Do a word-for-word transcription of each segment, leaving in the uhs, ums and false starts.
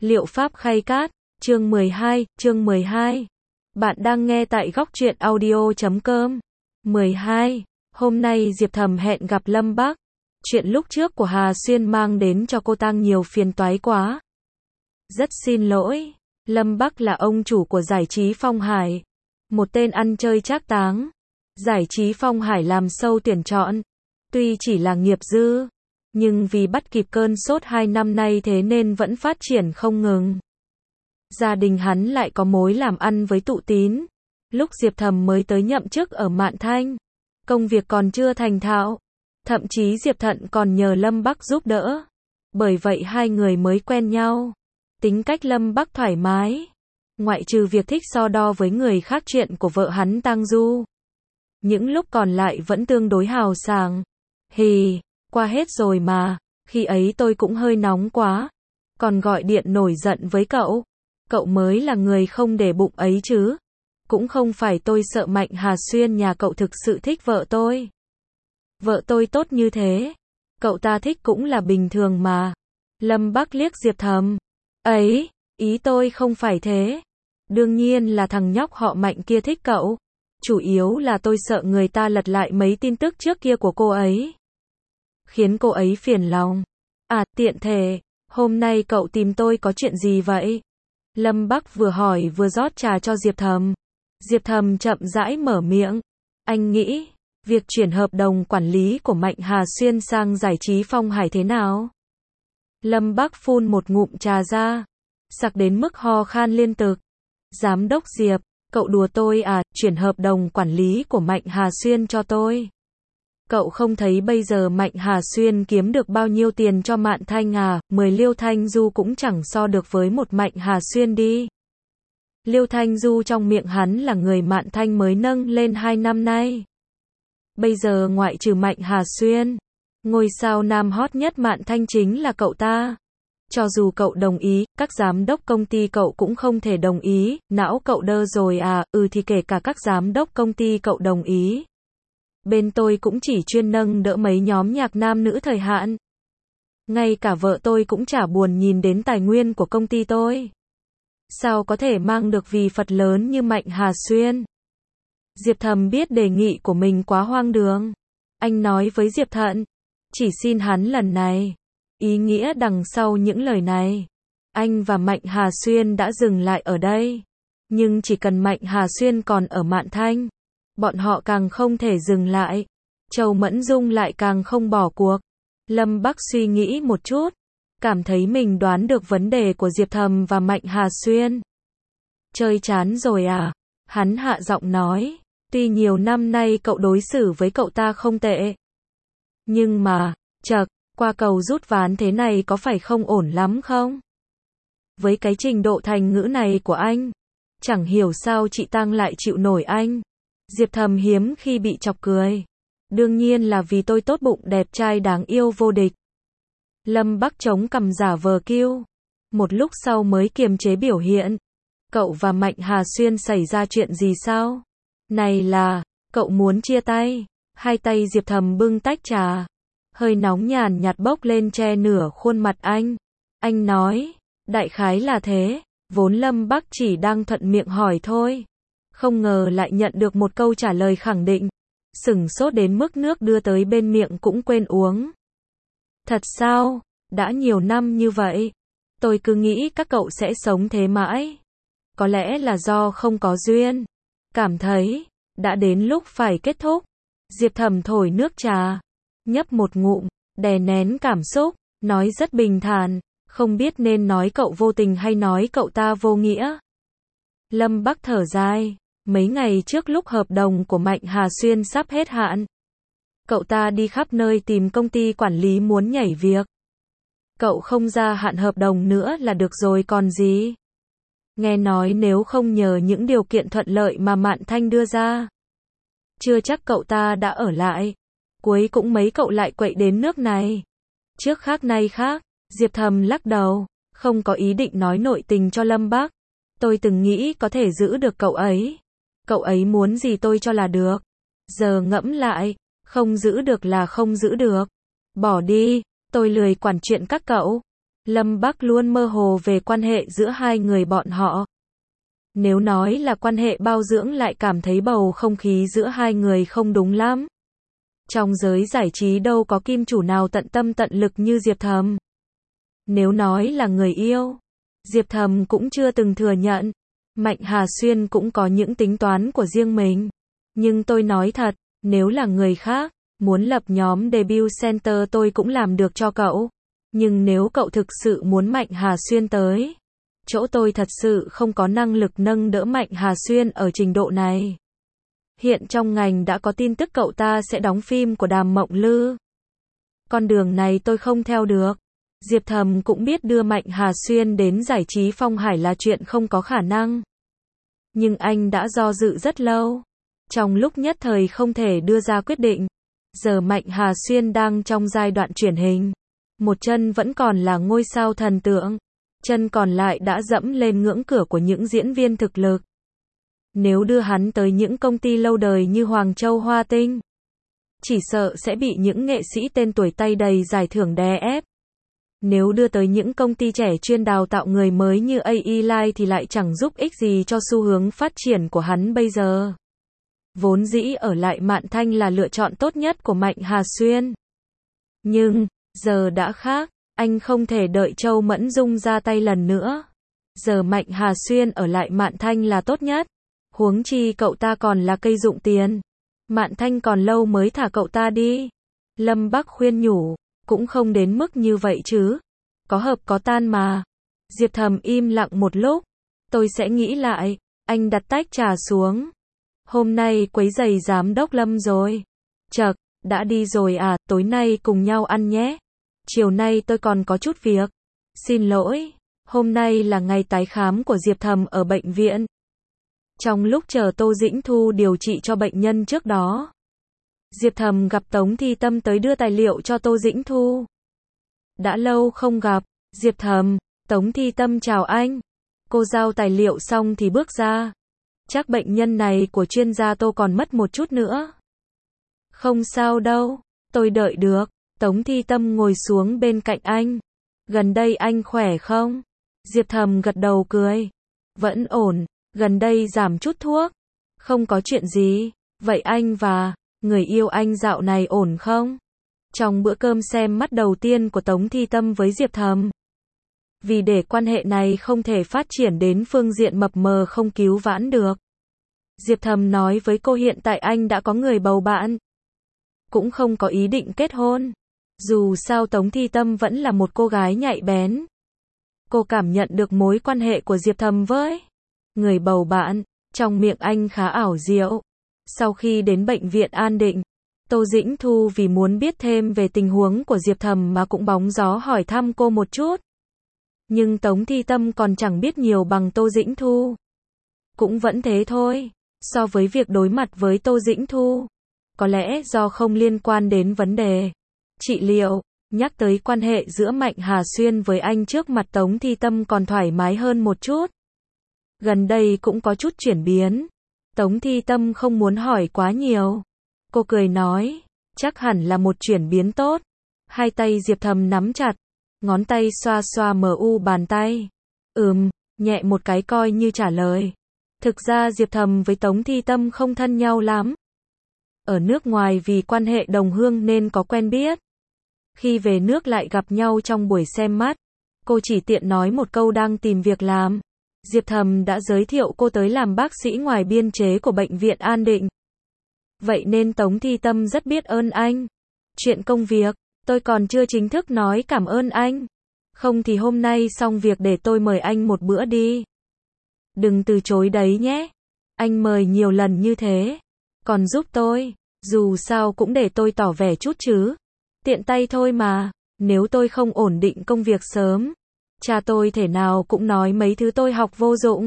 Liệu pháp khay cát, chương mười hai, chương mười hai. Bạn đang nghe tại góc truyện audio chấm com. mười hai. Hôm nay Diệp Thầm hẹn gặp Lâm Bắc. Chuyện lúc trước của Hà Xuyên mang đến cho cô ta nhiều phiền toái quá. Rất xin lỗi. Lâm Bắc là ông chủ của giải trí Phong Hải. Một tên ăn chơi trác táng. Giải trí Phong Hải làm sâu tuyển chọn. Tuy chỉ là nghiệp dư, nhưng vì bắt kịp cơn sốt hai năm nay thế nên vẫn phát triển không ngừng. Gia đình hắn lại có mối làm ăn với Tụ Tín. Lúc Diệp Thầm mới tới nhậm chức ở Mạn Thanh, công việc còn chưa thành thạo. Thậm chí Diệp Thận còn nhờ Lâm Bắc giúp đỡ. Bởi vậy hai người mới quen nhau. Tính cách Lâm Bắc thoải mái. Ngoại trừ việc thích so đo với người khác chuyện của vợ hắn Tang Du. Những lúc còn lại vẫn tương đối hào sảng. Hì, qua hết rồi mà, khi ấy tôi cũng hơi nóng quá. Còn gọi điện nổi giận với cậu. Cậu mới là người không để bụng ấy chứ. Cũng không phải tôi sợ Mạnh Hà Xuyên nhà cậu thực sự thích vợ tôi. Vợ tôi tốt như thế. Cậu ta thích cũng là bình thường mà. Lâm Bắc liếc Diệp Thầm. Ấy, ý tôi không phải thế. Đương nhiên là thằng nhóc họ Mạnh kia thích cậu. Chủ yếu là tôi sợ người ta lật lại mấy tin tức trước kia của cô ấy. Khiến cô ấy phiền lòng. À, tiện thể, hôm nay cậu tìm tôi có chuyện gì vậy? Lâm Bắc vừa hỏi vừa rót trà cho Diệp Thầm. Diệp Thầm chậm rãi mở miệng. Anh nghĩ, việc chuyển hợp đồng quản lý của Mạnh Hà Xuyên sang giải trí Phong Hải thế nào? Lâm Bắc phun một ngụm trà ra. Sặc đến mức ho khan liên tục. Giám đốc Diệp, cậu đùa tôi à, chuyển hợp đồng quản lý của Mạnh Hà Xuyên cho tôi. Cậu không thấy bây giờ Mạnh Hà Xuyên kiếm được bao nhiêu tiền cho Mạn Thanh à, mười Liêu Thanh Du cũng chẳng so được với một Mạnh Hà Xuyên đi. Liêu Thanh Du trong miệng hắn là người Mạn Thanh mới nâng lên hai năm nay. Bây giờ ngoại trừ Mạnh Hà Xuyên, ngôi sao nam hot nhất Mạn Thanh chính là cậu ta. Cho dù cậu đồng ý, các giám đốc công ty cậu cũng không thể đồng ý, não cậu đơ rồi à, ừ thì kể cả các giám đốc công ty cậu đồng ý. Bên tôi cũng chỉ chuyên nâng đỡ mấy nhóm nhạc nam nữ thời hạn. Ngay cả vợ tôi cũng chả buồn nhìn đến tài nguyên của công ty tôi. Sao có thể mang được vì Phật lớn như Mạnh Hà Xuyên? Diệp Thầm biết đề nghị của mình quá hoang đường. Anh nói với Diệp Thận, chỉ xin hắn lần này. Ý nghĩa đằng sau những lời này, anh và Mạnh Hà Xuyên đã dừng lại ở đây. Nhưng chỉ cần Mạnh Hà Xuyên còn ở Mạn Thanh, bọn họ càng không thể dừng lại. Châu Mẫn Dung lại càng không bỏ cuộc. Lâm Bắc suy nghĩ một chút, cảm thấy mình đoán được vấn đề của Diệp Thầm và Mạnh Hà Xuyên. Chơi chán rồi à? Hắn hạ giọng nói, tuy nhiều năm nay cậu đối xử với cậu ta không tệ. Nhưng mà, chậc, qua cầu rút ván thế này có phải không ổn lắm không? Với cái trình độ thành ngữ này của anh, chẳng hiểu sao chị Tăng lại chịu nổi anh. Diệp Thầm hiếm khi bị chọc cười. Đương nhiên là vì tôi tốt bụng đẹp trai đáng yêu vô địch. Lâm Bắc chống cằm giả vờ kiêu. Một lúc sau mới kiềm chế biểu hiện. Cậu và Mạnh Hà Xuyên xảy ra chuyện gì sao? Này là, cậu muốn chia tay? Hai tay Diệp Thầm bưng tách trà. Hơi nóng nhàn nhạt bốc lên che nửa khuôn mặt anh. Anh nói, đại khái là thế. Vốn Lâm Bắc chỉ đang thuận miệng hỏi thôi. Không ngờ lại nhận được một câu trả lời khẳng định. Sửng sốt đến mức nước đưa tới bên miệng cũng quên uống. Thật sao? Đã nhiều năm như vậy. Tôi cứ nghĩ các cậu sẽ sống thế mãi. Có lẽ là do không có duyên. Cảm thấy, đã đến lúc phải kết thúc. Diệp Thầm thổi nước trà. Nhấp một ngụm, đè nén cảm xúc, nói rất bình thản. Không biết nên nói cậu vô tình hay nói cậu ta vô nghĩa. Lâm Bắc thở dài. Mấy ngày trước lúc hợp đồng của Mạnh Hà Xuyên sắp hết hạn, cậu ta đi khắp nơi tìm công ty quản lý muốn nhảy việc. Cậu không gia hạn hợp đồng nữa là được rồi còn gì. Nghe nói nếu không nhờ những điều kiện thuận lợi mà Mạn Thanh đưa ra, chưa chắc cậu ta đã ở lại. Cuối cũng mấy cậu lại quậy đến nước này. Trước khác nay khác, Diệp Thầm lắc đầu, không có ý định nói nội tình cho Lâm Bắc. Tôi từng nghĩ có thể giữ được cậu ấy. Cậu ấy muốn gì tôi cho là được. Giờ ngẫm lại, không giữ được là không giữ được. Bỏ đi, tôi lười quản chuyện các cậu. Lâm Bắc luôn mơ hồ về quan hệ giữa hai người bọn họ. Nếu nói là quan hệ bao dưỡng lại cảm thấy bầu không khí giữa hai người không đúng lắm. Trong giới giải trí đâu có kim chủ nào tận tâm tận lực như Diệp Thầm. Nếu nói là người yêu, Diệp Thầm cũng chưa từng thừa nhận. Mạnh Hà Xuyên cũng có những tính toán của riêng mình. Nhưng tôi nói thật, nếu là người khác, muốn lập nhóm debut center tôi cũng làm được cho cậu. Nhưng nếu cậu thực sự muốn Mạnh Hà Xuyên tới, chỗ tôi thật sự không có năng lực nâng đỡ Mạnh Hà Xuyên ở trình độ này. Hiện trong ngành đã có tin tức cậu ta sẽ đóng phim của Đàm Mộng Lư. Con đường này tôi không theo được. Diệp Thầm cũng biết đưa Mạnh Hà Xuyên đến giải trí Phong Hải là chuyện không có khả năng. Nhưng anh đã do dự rất lâu. Trong lúc nhất thời không thể đưa ra quyết định. Giờ Mạnh Hà Xuyên đang trong giai đoạn chuyển hình. Một chân vẫn còn là ngôi sao thần tượng. Chân còn lại đã dẫm lên ngưỡng cửa của những diễn viên thực lực. Nếu đưa hắn tới những công ty lâu đời như Hoàng Châu Hoa Tinh, chỉ sợ sẽ bị những nghệ sĩ tên tuổi tay đầy giải thưởng đè ép. Nếu đưa tới những công ty trẻ chuyên đào tạo người mới như a i Live thì lại chẳng giúp ích gì cho xu hướng phát triển của hắn bây giờ. Vốn dĩ ở lại Mạn Thanh là lựa chọn tốt nhất của Mạnh Hà Xuyên. Nhưng, giờ đã khác, anh không thể đợi Châu Mẫn Dung ra tay lần nữa. Giờ Mạnh Hà Xuyên ở lại Mạn Thanh là tốt nhất. Huống chi cậu ta còn là cây dụng tiền. Mạn Thanh còn lâu mới thả cậu ta đi. Lâm Bắc khuyên nhủ, cũng không đến mức như vậy chứ. Có hợp có tan mà. Diệp Thầm im lặng một lúc. Tôi sẽ nghĩ lại. Anh đặt tách trà xuống. Hôm nay quấy rầy giám đốc Lâm rồi. Chậc, đã đi rồi à, tối nay cùng nhau ăn nhé. Chiều nay tôi còn có chút việc. Xin lỗi, hôm nay là ngày tái khám của Diệp Thầm ở bệnh viện. Trong lúc chờ Tô Dĩnh Thu điều trị cho bệnh nhân trước đó, Diệp Thầm gặp Tống Thi Tâm tới đưa tài liệu cho Tô Dĩnh Thu. Đã lâu không gặp, Diệp Thầm, Tống Thi Tâm chào anh. Cô giao tài liệu xong thì bước ra. Chắc bệnh nhân này của chuyên gia Tô còn mất một chút nữa. Không sao đâu, tôi đợi được. Tống Thi Tâm ngồi xuống bên cạnh anh. Gần đây anh khỏe không? Diệp Thầm gật đầu cười. Vẫn ổn, gần đây giảm chút thuốc. Không có chuyện gì. Vậy anh và người yêu anh dạo này ổn không? Trong bữa cơm xem mắt đầu tiên của Tống Thi Tâm với Diệp Thầm, vì để quan hệ này không thể phát triển đến phương diện mập mờ không cứu vãn được, Diệp Thầm nói với cô hiện tại anh đã có người bầu bạn, cũng không có ý định kết hôn. Dù sao Tống Thi Tâm vẫn là một cô gái nhạy bén. Cô cảm nhận được mối quan hệ của Diệp Thầm với người bầu bạn, trong miệng anh khá ảo diệu. Sau khi đến bệnh viện An Định, Tô Dĩnh Thu vì muốn biết thêm về tình huống của Diệp Thầm mà cũng bóng gió hỏi thăm cô một chút. Nhưng Tống Thi Tâm còn chẳng biết nhiều bằng Tô Dĩnh Thu. Cũng vẫn thế thôi, so với việc đối mặt với Tô Dĩnh Thu. Có lẽ do không liên quan đến vấn đề trị liệu, nhắc tới quan hệ giữa Mạnh Hà Xuyên với anh trước mặt Tống Thi Tâm còn thoải mái hơn một chút. Gần đây cũng có chút chuyển biến. Tống Thi Tâm không muốn hỏi quá nhiều. Cô cười nói, chắc hẳn là một chuyển biến tốt. Hai tay Diệp Thầm nắm chặt, ngón tay xoa xoa mờ u bàn tay. Ừm, nhẹ một cái coi như trả lời. Thực ra Diệp Thầm với Tống Thi Tâm không thân nhau lắm. Ở nước ngoài vì quan hệ đồng hương nên có quen biết. Khi về nước lại gặp nhau trong buổi xem mắt. Cô chỉ tiện nói một câu đang tìm việc làm. Diệp Thầm đã giới thiệu cô tới làm bác sĩ ngoài biên chế của bệnh viện An Định. Vậy nên Tống Thi Tâm rất biết ơn anh. Chuyện công việc, tôi còn chưa chính thức nói cảm ơn anh. Không thì hôm nay xong việc để tôi mời anh một bữa đi. Đừng từ chối đấy nhé. Anh mời nhiều lần như thế. Còn giúp tôi, dù sao cũng để tôi tỏ vẻ chút chứ. Tiện tay thôi mà, nếu tôi không ổn định công việc sớm, cha tôi thể nào cũng nói mấy thứ tôi học vô dụng.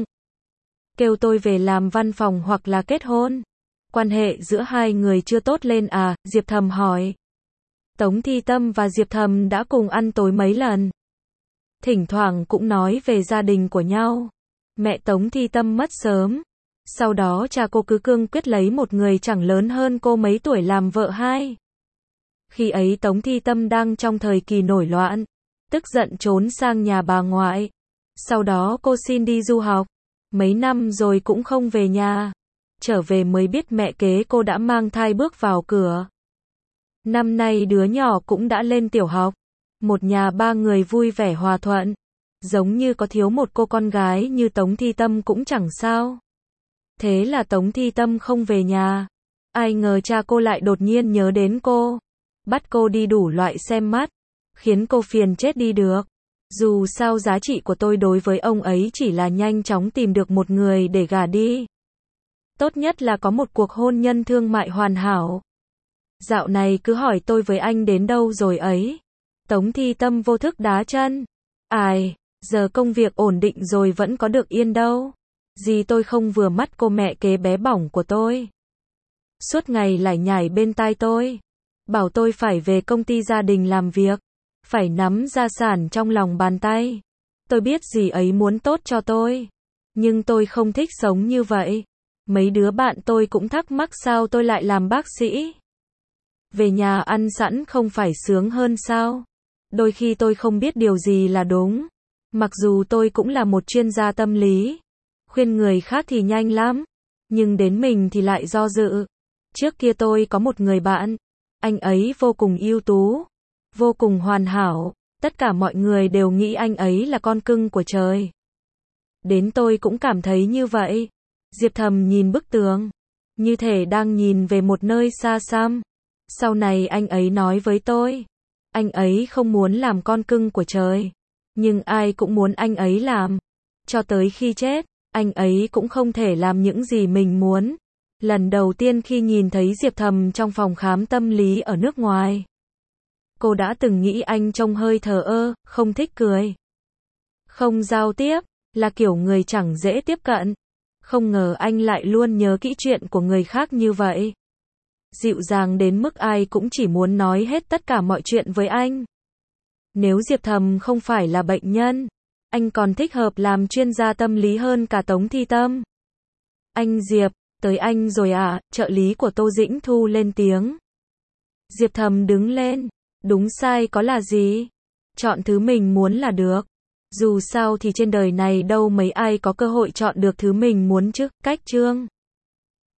Kêu tôi về làm văn phòng hoặc là kết hôn. Quan hệ giữa hai người chưa tốt lên à, Diệp Thầm hỏi. Tống Thi Tâm và Diệp Thầm đã cùng ăn tối mấy lần. Thỉnh thoảng cũng nói về gia đình của nhau. Mẹ Tống Thi Tâm mất sớm. Sau đó cha cô cứ cương quyết lấy một người chẳng lớn hơn cô mấy tuổi làm vợ hai. Khi ấy Tống Thi Tâm đang trong thời kỳ nổi loạn. tức giận trốn sang nhà bà ngoại. Sau đó cô xin đi du học. Mấy năm rồi cũng không về nhà. Trở về mới biết mẹ kế cô đã mang thai bước vào cửa. Năm nay đứa nhỏ cũng đã lên tiểu học. Một nhà ba người vui vẻ hòa thuận. Giống như có thiếu một cô con gái như Tống Thi Tâm cũng chẳng sao. Thế là Tống Thi Tâm không về nhà. Ai ngờ cha cô lại đột nhiên nhớ đến cô. Bắt cô đi đủ loại xem mắt. Khiến cô phiền chết đi được. Dù sao giá trị của tôi đối với ông ấy chỉ là nhanh chóng tìm được một người để gả đi. Tốt nhất là có một cuộc hôn nhân thương mại hoàn hảo. Dạo này cứ hỏi tôi với anh đến đâu rồi ấy. Tống Thi Tâm vô thức đá chân. Ai, giờ công việc ổn định rồi vẫn có được yên đâu. Gì tôi không vừa mắt cô mẹ kế bé bỏng của tôi. Suốt ngày lải nhải bên tai tôi. Bảo tôi phải về công ty gia đình làm việc. Phải nắm gia sản trong lòng bàn tay. Tôi biết dì ấy muốn tốt cho tôi. Nhưng tôi không thích sống như vậy. Mấy đứa bạn tôi cũng thắc mắc sao tôi lại làm bác sĩ. Về nhà ăn sẵn không phải sướng hơn sao? Đôi khi tôi không biết điều gì là đúng. Mặc dù tôi cũng là một chuyên gia tâm lý. Khuyên người khác thì nhanh lắm. Nhưng đến mình thì lại do dự. Trước kia tôi có một người bạn. Anh ấy vô cùng ưu tú. Vô cùng hoàn hảo. Tất cả mọi người đều nghĩ anh ấy là con cưng của trời. Đến tôi cũng cảm thấy như vậy. Diệp Thầm nhìn bức tường. Như thể đang nhìn về một nơi xa xăm. Sau này anh ấy nói với tôi. Anh ấy không muốn làm con cưng của trời. Nhưng ai cũng muốn anh ấy làm. Cho tới khi chết, anh ấy cũng không thể làm những gì mình muốn. Lần đầu tiên khi nhìn thấy Diệp Thầm trong phòng khám tâm lý ở nước ngoài. Cô đã từng nghĩ anh trông hơi thờ ơ, không thích cười. Không giao tiếp, là kiểu người chẳng dễ tiếp cận. Không ngờ anh lại luôn nhớ kỹ chuyện của người khác như vậy. Dịu dàng đến mức ai cũng chỉ muốn nói hết tất cả mọi chuyện với anh. Nếu Diệp Thầm không phải là bệnh nhân, anh còn thích hợp làm chuyên gia tâm lý hơn cả Tống Thi Tâm. Anh Diệp, tới anh rồi à, trợ lý của Tô Dĩnh Thu lên tiếng. Diệp Thầm đứng lên, đúng sai có là gì? Chọn thứ mình muốn là được. Dù sao thì trên đời này đâu mấy ai có cơ hội chọn được thứ mình muốn chứ, cách chương.